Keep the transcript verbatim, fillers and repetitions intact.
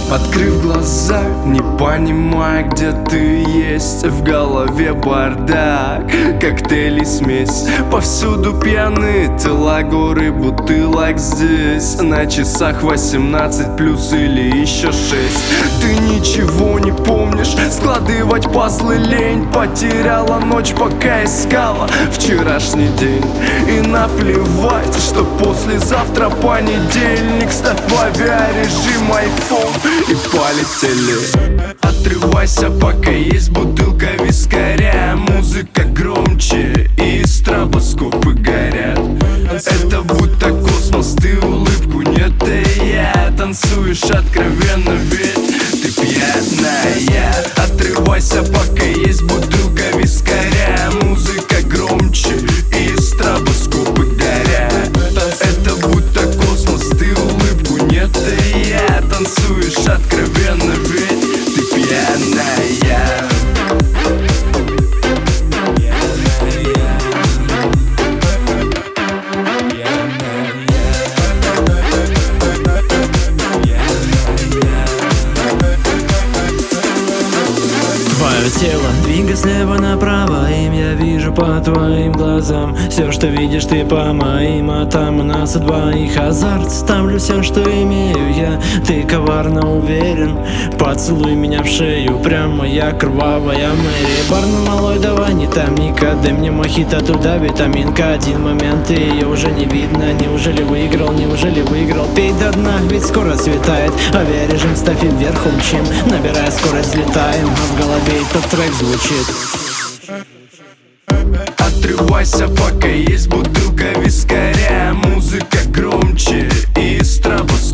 Открыв глаза, не понимая, где ты есть. В голове бардак, коктейли смесь. Повсюду пьяные тела, горы бутылок здесь. На часах восемнадцать плюс или еще шесть. Ты ничего не помнишь, складывать пазлы лень. Потеряла ночь, пока искала вчерашний день. И наплевать, что послезавтра понедельник. Ставь в авиарежим iPhone и полетели. Отрывайся, пока есть бутылка вискаря. Музыка громче и стробоскопы горят. Это будто космос, ты улыбку не ты я. Танцуешь откровенно, ведь ты пьяная. Отрывайся, пока есть бутылка вискаря. Музыка громче и стробоскопы горят. Это будто космос, ты улыбку не ты я. Танцуешь откровенно, ведь ты пьяная. Твое тело двигай слева направо, им я вижу по твоим глазам. Все, что видишь ты по моим, а там у нас у двоих азарт. Ставлю все, что имею я, ты коварно уверен. Поцелуй меня в шею, прямо я кровавая Мэри. Бармен малой, давай не там никогда. Мне мохито туда, витаминка. Один момент, и ее уже не видно. Неужели выиграл, неужели выиграл? Пей до дна, ведь скоро светает. Авиарежим ставь и вверх умчим. Набирая скорость, летаем, а в голове этот трек звучит. Отрывайся, пока есть бутылка вискаря. Музыка громче и стробоскопы